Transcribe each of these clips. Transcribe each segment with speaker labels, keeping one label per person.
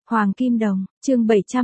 Speaker 1: Hoàng Kim Đồng, chương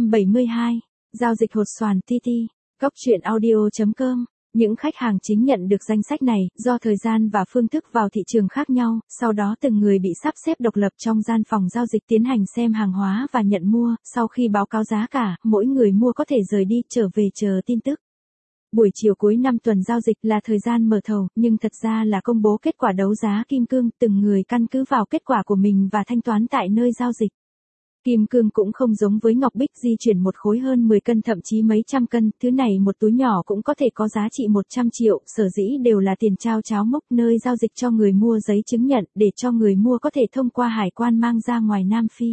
Speaker 1: 772, giao dịch hột xoàn TT, Cóc truyện audio.com. Những khách hàng chính nhận được danh sách này, do thời gian và phương thức vào thị trường khác nhau, sau đó từng người bị sắp xếp độc lập trong gian phòng giao dịch tiến hành xem hàng hóa và nhận mua, sau khi báo cáo giá cả, mỗi người mua có thể rời đi, trở về chờ tin tức. Buổi chiều cuối năm tuần giao dịch là thời gian mở thầu, nhưng thật ra là công bố kết quả đấu giá kim cương, từng người căn cứ vào kết quả của mình và thanh toán tại nơi giao dịch. Kim cương cũng không giống với ngọc bích di chuyển một khối hơn 10 cân thậm chí mấy trăm cân, thứ này một túi nhỏ cũng có thể có giá trị 100 triệu, sở dĩ đều là tiền trao cháo mốc, nơi giao dịch cho người mua giấy chứng nhận để cho người mua có thể thông qua hải quan mang ra ngoài Nam Phi.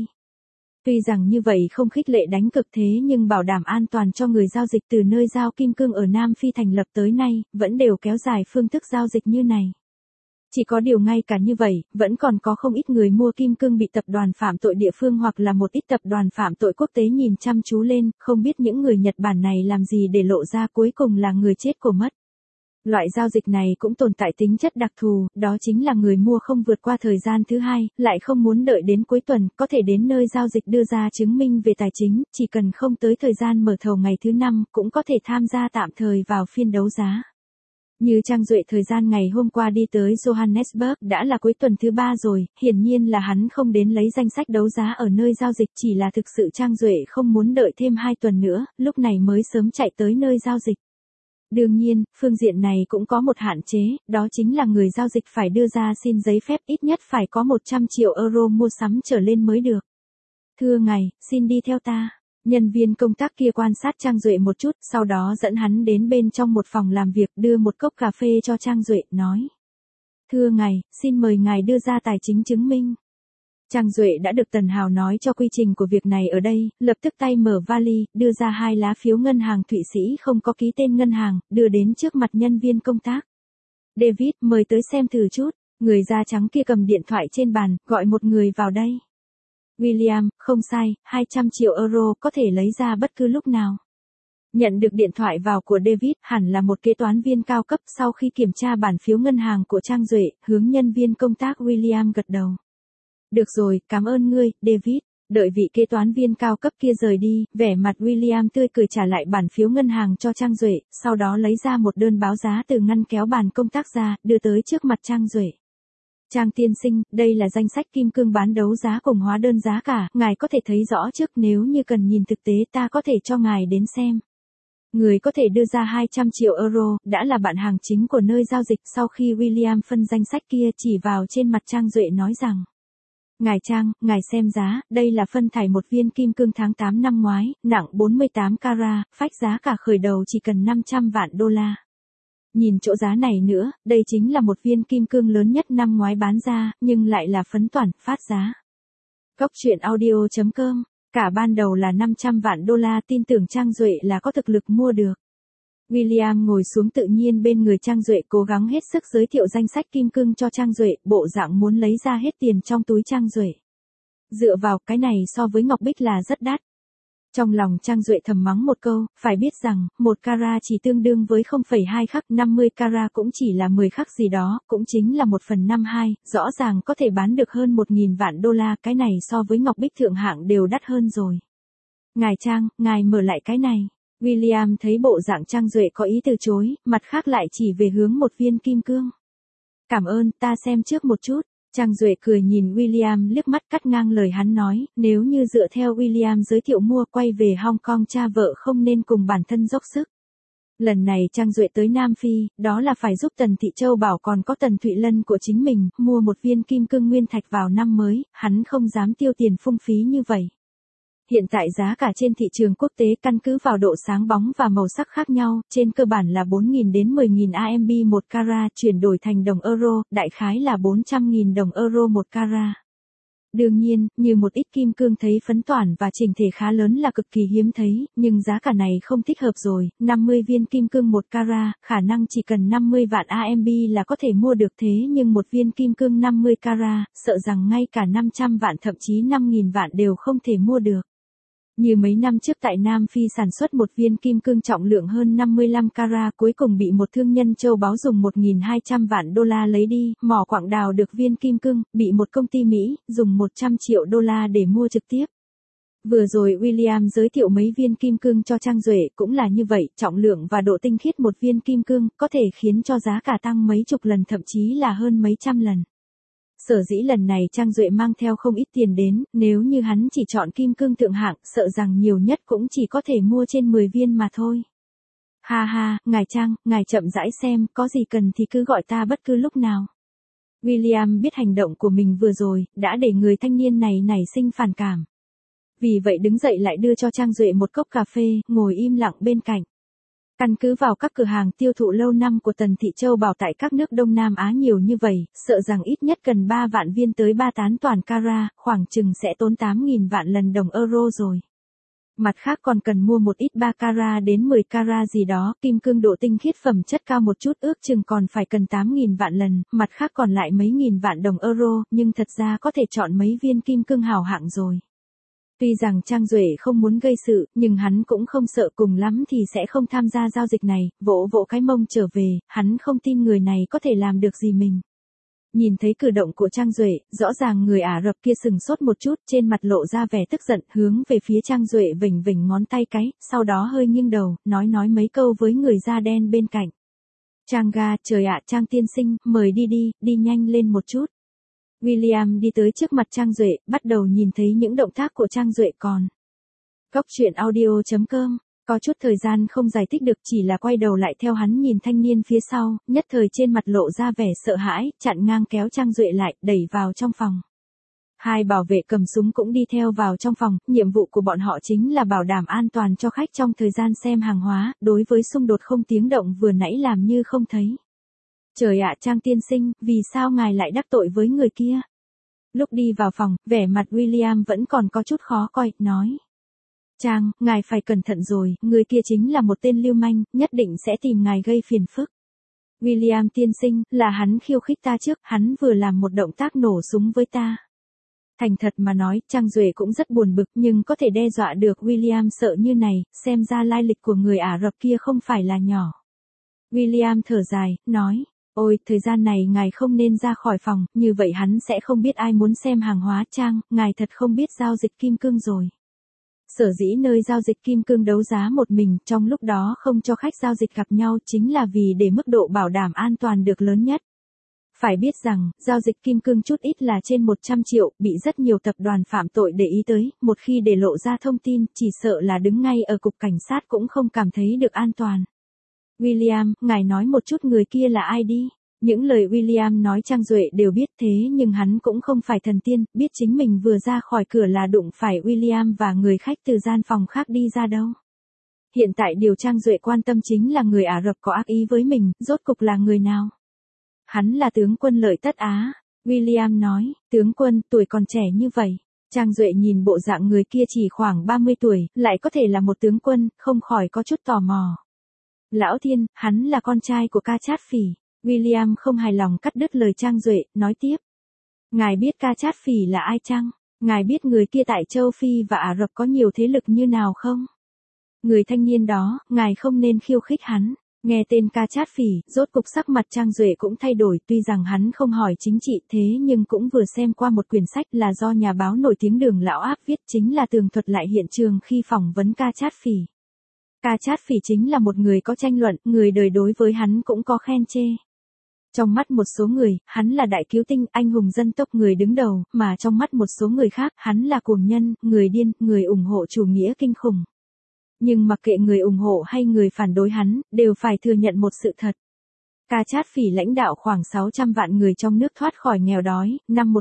Speaker 1: Tuy rằng như vậy không khích lệ đánh cực thế nhưng bảo đảm an toàn cho người giao dịch. Từ nơi giao kim cương ở Nam Phi thành lập tới nay, vẫn đều kéo dài phương thức giao dịch như này. Chỉ có điều ngay cả như vậy, vẫn còn có không ít người mua kim cương bị tập đoàn phạm tội địa phương hoặc là một ít tập đoàn phạm tội quốc tế nhìn chăm chú lên, không biết những người Nhật Bản này làm gì để lộ ra cuối cùng là người chết của mất. Loại giao dịch này cũng tồn tại tính chất đặc thù, đó chính là người mua không vượt qua thời gian thứ hai, lại không muốn đợi đến cuối tuần, có thể đến nơi giao dịch đưa ra chứng minh về tài chính, chỉ cần không tới thời gian mở thầu ngày thứ 5, cũng có thể tham gia tạm thời vào phiên đấu giá. Như Trang Duệ thời gian ngày hôm qua đi tới Johannesburg đã là cuối tuần thứ 3 rồi, hiển nhiên là hắn không đến lấy danh sách đấu giá ở nơi giao dịch, chỉ là thực sự Trang Duệ không muốn đợi thêm 2 tuần nữa, lúc này mới sớm chạy tới nơi giao dịch. Đương nhiên, phương diện này cũng có một hạn chế, đó chính là người giao dịch phải đưa ra xin giấy phép ít nhất phải có 100 triệu euro mua sắm trở lên mới được. Thưa ngài, xin đi theo ta. Nhân viên công tác kia quan sát Trang Duệ một chút, sau đó dẫn hắn đến bên trong một phòng làm việc, đưa một cốc cà phê cho Trang Duệ, nói. Thưa ngài, xin mời ngài đưa ra tài chính chứng minh. Trang Duệ đã được Tần Hào nói cho quy trình của việc này ở đây, lập tức tay mở vali, đưa ra 2 lá phiếu ngân hàng Thụy Sĩ không có ký tên ngân hàng, đưa đến trước mặt nhân viên công tác. David, mời tới xem thử chút. Người da trắng kia cầm điện thoại trên bàn, gọi một người vào đây. William, không sai, 200 triệu euro có thể lấy ra bất cứ lúc nào. Nhận được điện thoại vào của David, hẳn là một kế toán viên cao cấp. Sau khi kiểm tra bản phiếu ngân hàng của Trang Duệ, hướng nhân viên công tác William gật đầu. Được rồi, cảm ơn ngươi, David. Đợi vị kế toán viên cao cấp kia rời đi, vẻ mặt William tươi cười trả lại bản phiếu ngân hàng cho Trang Duệ, sau đó lấy ra một đơn báo giá từ ngăn kéo bàn công tác ra, đưa tới trước mặt Trang Duệ. Trang tiên sinh, đây là danh sách kim cương bán đấu giá cùng hóa đơn giá cả, ngài có thể thấy rõ trước, nếu như cần nhìn thực tế ta có thể cho ngài đến xem. Người có thể đưa ra 200 triệu euro, đã là bạn hàng chính của nơi giao dịch. Sau khi William phân danh sách kia chỉ vào trên mặt Trang Duệ nói rằng. Ngài Trang, ngài xem giá, đây là phân thải một viên kim cương tháng 8 năm ngoái, nặng 48 carat, phách giá cả khởi đầu chỉ cần 500 vạn đô la. Nhìn chỗ giá này nữa, đây chính là một viên kim cương lớn nhất năm ngoái bán ra, nhưng lại là phấn toàn, phát giá. Cóc truyện audio.com, cả ban đầu là 500 vạn đô la, tin tưởng Trang Duệ là có thực lực mua được. William ngồi xuống tự nhiên bên người Trang Duệ, cố gắng hết sức giới thiệu danh sách kim cương cho Trang Duệ, bộ dạng muốn lấy ra hết tiền trong túi Trang Duệ. Dựa vào cái này so với ngọc bích là rất đắt. Trong lòng Trang Duệ thầm mắng một câu, phải biết rằng, 1 carat chỉ tương đương với 0,2 khắc, 50 carat cũng chỉ là 10 khắc gì đó, cũng chính là 1/52, rõ ràng có thể bán được hơn 1.000 vạn đô la, cái này so với ngọc bích thượng hạng đều đắt hơn rồi. Ngài Trang, ngài mở lại cái này. William thấy bộ dạng Trang Duệ có ý từ chối, mặt khác lại chỉ về hướng một viên kim cương. Cảm ơn, ta xem trước một chút. Trang Duệ cười nhìn William liếc mắt, cắt ngang lời hắn nói, nếu như dựa theo William giới thiệu mua, quay về Hong Kong cha vợ không nên cùng bản thân dốc sức. Lần này Trang Duệ tới Nam Phi, đó là phải giúp Tần Thị Châu Bảo còn có Tần Thụy Lân của chính mình, mua một viên kim cương nguyên thạch vào năm mới, hắn không dám tiêu tiền phung phí như vậy. Hiện tại giá cả trên thị trường quốc tế căn cứ vào độ sáng bóng và màu sắc khác nhau, trên cơ bản là 4.000 đến 10.000 AMB 1 carat, chuyển đổi thành đồng euro, đại khái là 400.000 đồng euro 1 carat. Đương nhiên, như một ít kim cương thấy phấn toản và chỉnh thể khá lớn là cực kỳ hiếm thấy, nhưng giá cả này không thích hợp rồi, 50 viên kim cương 1 carat, khả năng chỉ cần 50 vạn AMB là có thể mua được, thế nhưng một viên kim cương 50 carat, sợ rằng ngay cả 500 vạn thậm chí 5.000 vạn đều không thể mua được. Như mấy năm trước tại Nam Phi sản xuất một viên kim cương trọng lượng hơn 55 carat, cuối cùng bị một thương nhân châu báu dùng 1.200 vạn đô la lấy đi, mỏ quặng đào được viên kim cương, bị một công ty Mỹ dùng 100 triệu đô la để mua trực tiếp. Vừa rồi William giới thiệu mấy viên kim cương cho Trang Duệ cũng là như vậy, trọng lượng và độ tinh khiết một viên kim cương có thể khiến cho giá cả tăng mấy chục lần thậm chí là hơn mấy trăm lần. Sở dĩ lần này Trang Duệ mang theo không ít tiền đến, nếu như hắn chỉ chọn kim cương thượng hạng, sợ rằng nhiều nhất cũng chỉ có thể mua trên 10 viên mà thôi. Ha ha, ngài Trang, ngài chậm rãi xem, có gì cần thì cứ gọi ta bất cứ lúc nào. William biết hành động của mình vừa rồi, đã để người thanh niên này nảy sinh phản cảm. Vì vậy đứng dậy lại đưa cho Trang Duệ một cốc cà phê, ngồi im lặng bên cạnh. Căn cứ vào các cửa hàng tiêu thụ lâu năm của Tần Thị Châu Bảo tại các nước Đông Nam Á nhiều như vậy, sợ rằng ít nhất cần 3 vạn viên tới 3 tán toàn carat, khoảng chừng sẽ tốn 8.000 vạn lần đồng euro rồi. Mặt khác còn cần mua một ít 3 carat đến 10 carat gì đó, kim cương độ tinh khiết phẩm chất cao một chút ước chừng còn phải cần 8.000 vạn lần, mặt khác còn lại mấy nghìn vạn đồng euro, nhưng thật ra có thể chọn mấy viên kim cương hảo hạng rồi. Tuy rằng Trang Duệ không muốn gây sự, nhưng hắn cũng không sợ, cùng lắm thì sẽ không tham gia giao dịch này, vỗ vỗ cái mông trở về, hắn không tin người này có thể làm được gì mình. Nhìn thấy cử động của Trang Duệ, rõ ràng người Ả Rập kia sừng sốt một chút, trên mặt lộ ra vẻ tức giận, hướng về phía Trang Duệ vểnh vểnh ngón tay cái, sau đó hơi nghiêng đầu, nói mấy câu với người da đen bên cạnh. Trang ga, trời ạ, Trang tiên sinh, mời đi nhanh lên một chút. William đi tới trước mặt Trang Duệ, bắt đầu nhìn thấy những động tác của Trang Duệ còn. Góc truyện audio.com, có chút thời gian không giải thích được, chỉ là quay đầu lại theo hắn nhìn thanh niên phía sau, nhất thời trên mặt lộ ra vẻ sợ hãi, chặn ngang kéo Trang Duệ lại, đẩy vào trong phòng. Hai bảo vệ cầm súng cũng đi theo vào trong phòng, nhiệm vụ của bọn họ chính là bảo đảm an toàn cho khách trong thời gian xem hàng hóa, đối với xung đột không tiếng động vừa nãy làm như không thấy. Trời ạ, Trang tiên sinh, vì sao ngài lại đắc tội với người kia? Lúc đi vào phòng, vẻ mặt William vẫn còn có chút khó coi, nói. Trang, ngài phải cẩn thận rồi, người kia chính là một tên lưu manh, nhất định sẽ tìm ngài gây phiền phức. William tiên sinh, là hắn khiêu khích ta trước, hắn vừa làm một động tác nổ súng với ta. Thành thật mà nói, Trang Duệ cũng rất buồn bực, nhưng có thể đe dọa được William sợ như này, xem ra lai lịch của người Ả Rập kia không phải là nhỏ. William thở dài, nói. Ôi, thời gian này ngài không nên ra khỏi phòng, như vậy hắn sẽ không biết ai muốn xem hàng hóa. Trang, ngài thật không biết giao dịch kim cương rồi. Sở dĩ nơi giao dịch kim cương đấu giá một mình, trong lúc đó không cho khách giao dịch gặp nhau chính là vì để mức độ bảo đảm an toàn được lớn nhất. Phải biết rằng, giao dịch kim cương chút ít là trên 100 triệu, bị rất nhiều tập đoàn phạm tội để ý tới, một khi để lộ ra thông tin, chỉ sợ là đứng ngay ở cục cảnh sát cũng không cảm thấy được an toàn. William, ngài nói một chút người kia là ai đi. Những lời William nói Trang Duệ đều biết, thế nhưng hắn cũng không phải thần tiên, biết chính mình vừa ra khỏi cửa là đụng phải William và người khách từ gian phòng khác đi ra đâu. Hiện tại điều Trang Duệ quan tâm chính là người Ả Rập có ác ý với mình, rốt cục là người nào? Hắn là tướng quân Lợi Tất Á. William nói, tướng quân, tuổi còn trẻ như vậy. Trang Duệ nhìn bộ dạng người kia chỉ khoảng 30 tuổi, lại có thể là một tướng quân, không khỏi có chút tò mò. Lão thiên, hắn là con trai của Ca Chát Phỉ. William không hài lòng cắt đứt lời Trang Duệ, nói tiếp. Ngài biết Ca Chát Phỉ là ai chăng? Ngài biết người kia tại châu Phi và Ả Rập có nhiều thế lực như nào không? Người thanh niên đó, ngài không nên khiêu khích hắn. Nghe tên Ca Chát Phỉ, rốt cục sắc mặt Trang Duệ cũng thay đổi, tuy rằng hắn không hỏi chính trị thế nhưng cũng vừa xem qua một quyển sách là do nhà báo nổi tiếng Đường Lão Áp viết, chính là tường thuật lại hiện trường khi phỏng vấn Ca Chát Phỉ. Ca Chát Phỉ chính là một người có tranh luận, người đời đối với hắn cũng có khen chê. Trong mắt một số người, hắn là đại cứu tinh, anh hùng dân tộc người đứng đầu, mà trong mắt một số người khác, hắn là cuồng nhân, người điên, người ủng hộ chủ nghĩa kinh khủng. Nhưng mặc kệ người ủng hộ hay người phản đối hắn, đều phải thừa nhận một sự thật. Ca Chát Phỉ lãnh đạo khoảng 600 vạn người trong nước thoát khỏi nghèo đói, năm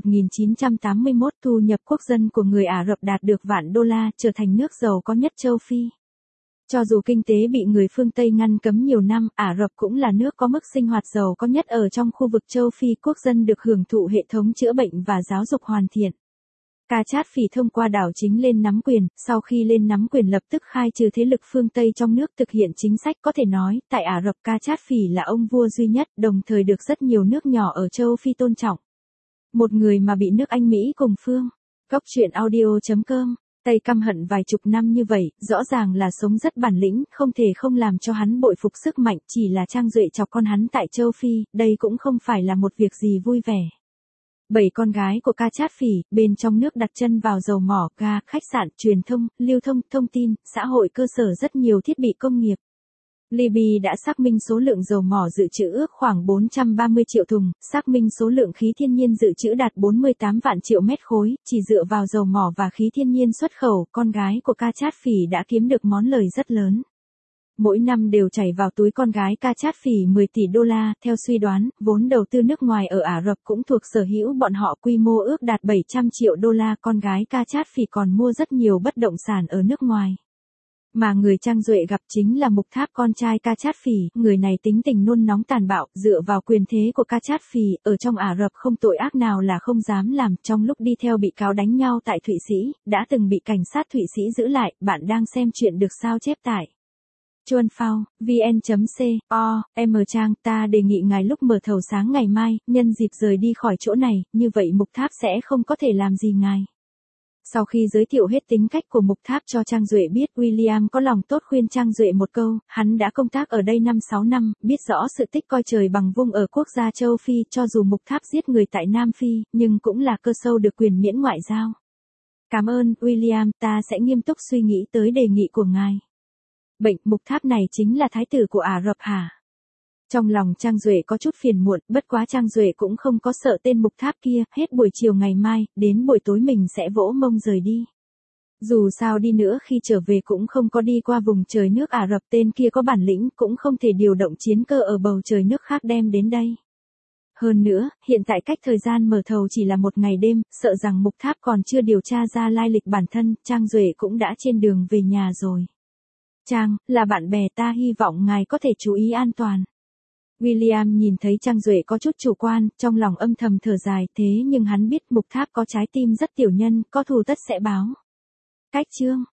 Speaker 1: 1981 thu nhập quốc dân của người Ả Rập đạt được vạn đô la, trở thành nước giàu có nhất châu Phi. Cho dù kinh tế bị người phương Tây ngăn cấm nhiều năm, Ả Rập cũng là nước có mức sinh hoạt giàu có nhất ở trong khu vực châu Phi, quốc dân được hưởng thụ hệ thống chữa bệnh và giáo dục hoàn thiện. Ca Chát Phỉ thông qua đảo chính lên nắm quyền, sau khi lên nắm quyền lập tức khai trừ thế lực phương Tây trong nước, thực hiện chính sách, có thể nói, tại Ả Rập Ca Chát Phỉ là ông vua duy nhất, đồng thời được rất nhiều nước nhỏ ở châu Phi tôn trọng. Một người mà bị nước Anh Mỹ cùng phương. Góc truyện audio.com, Tây căm hận vài chục năm như vậy, rõ ràng là sống rất bản lĩnh, không thể không làm cho hắn bội phục sức mạnh, chỉ là Trang Duệ chọc con hắn tại châu Phi, đây cũng không phải là một việc gì vui vẻ. 7 con gái của ca chát phỉ, bên trong nước đặt chân vào dầu mỏ, ga, khách sạn, truyền thông, lưu thông, thông tin, xã hội cơ sở rất nhiều thiết bị công nghiệp. Libya đã xác minh số lượng dầu mỏ dự trữ ước khoảng 430 triệu thùng, xác minh số lượng khí thiên nhiên dự trữ đạt 48 vạn triệu mét khối, chỉ dựa vào dầu mỏ và khí thiên nhiên xuất khẩu, con gái của ca chát phỉ đã kiếm được món lời rất lớn. Mỗi năm đều chảy vào túi con gái ca chát phỉ 10 tỷ đô la, theo suy đoán, vốn đầu tư nước ngoài ở Ả Rập cũng thuộc sở hữu bọn họ, quy mô ước đạt 700 triệu đô la, con gái ca chát phỉ còn mua rất nhiều bất động sản ở nước ngoài. Mà người Trang Duệ gặp chính là Mục Tháp, con trai ca chát phỉ, người này tính tình nôn nóng tàn bạo, dựa vào quyền thế của ca chát phỉ, ở trong Ả Rập không tội ác nào là không dám làm, trong lúc đi theo bị cáo đánh nhau tại Thụy Sĩ, đã từng bị cảnh sát Thụy Sĩ giữ lại. Bạn đang xem chuyện được sao chép tại Chuan Phao, vn.co.m trang, ta đề nghị ngài lúc mở thầu sáng ngày mai, nhân dịp rời đi khỏi chỗ này, như vậy Mục Tháp sẽ không có thể làm gì ngài. Sau khi giới thiệu hết tính cách của Mục Tháp cho Trang Duệ biết, William có lòng tốt khuyên Trang Duệ một câu, hắn đã công tác ở đây 5-6 năm, biết rõ sự tích coi trời bằng vung ở quốc gia châu Phi, cho dù Mục Tháp giết người tại Nam Phi, nhưng cũng là cơ sâu được quyền miễn ngoại giao. Cảm ơn, William, ta sẽ nghiêm túc suy nghĩ tới đề nghị của ngài. Bệnh Mục Tháp này chính là thái tử của Ả Rập hả? Trong lòng Trang Duệ có chút phiền muộn, bất quá Trang Duệ cũng không có sợ tên Mục Tháp kia, hết buổi chiều ngày mai, đến buổi tối mình sẽ vỗ mông rời đi. Dù sao đi nữa khi trở về cũng không có đi qua vùng trời nước Ả Rập, tên kia có bản lĩnh cũng không thể điều động chiến cơ ở bầu trời nước khác đem đến đây. Hơn nữa, hiện tại cách thời gian mở thầu chỉ là một ngày đêm, sợ rằng Mục Tháp còn chưa điều tra ra lai lịch bản thân, Trang Duệ cũng đã trên đường về nhà rồi. Trang, là bạn bè, ta hy vọng ngài có thể chú ý an toàn. William nhìn thấy Trang Duệ có chút chủ quan, trong lòng âm thầm thở dài, thế nhưng hắn biết Mục Tháp có trái tim rất tiểu nhân, có thù tất sẽ báo. Cách chương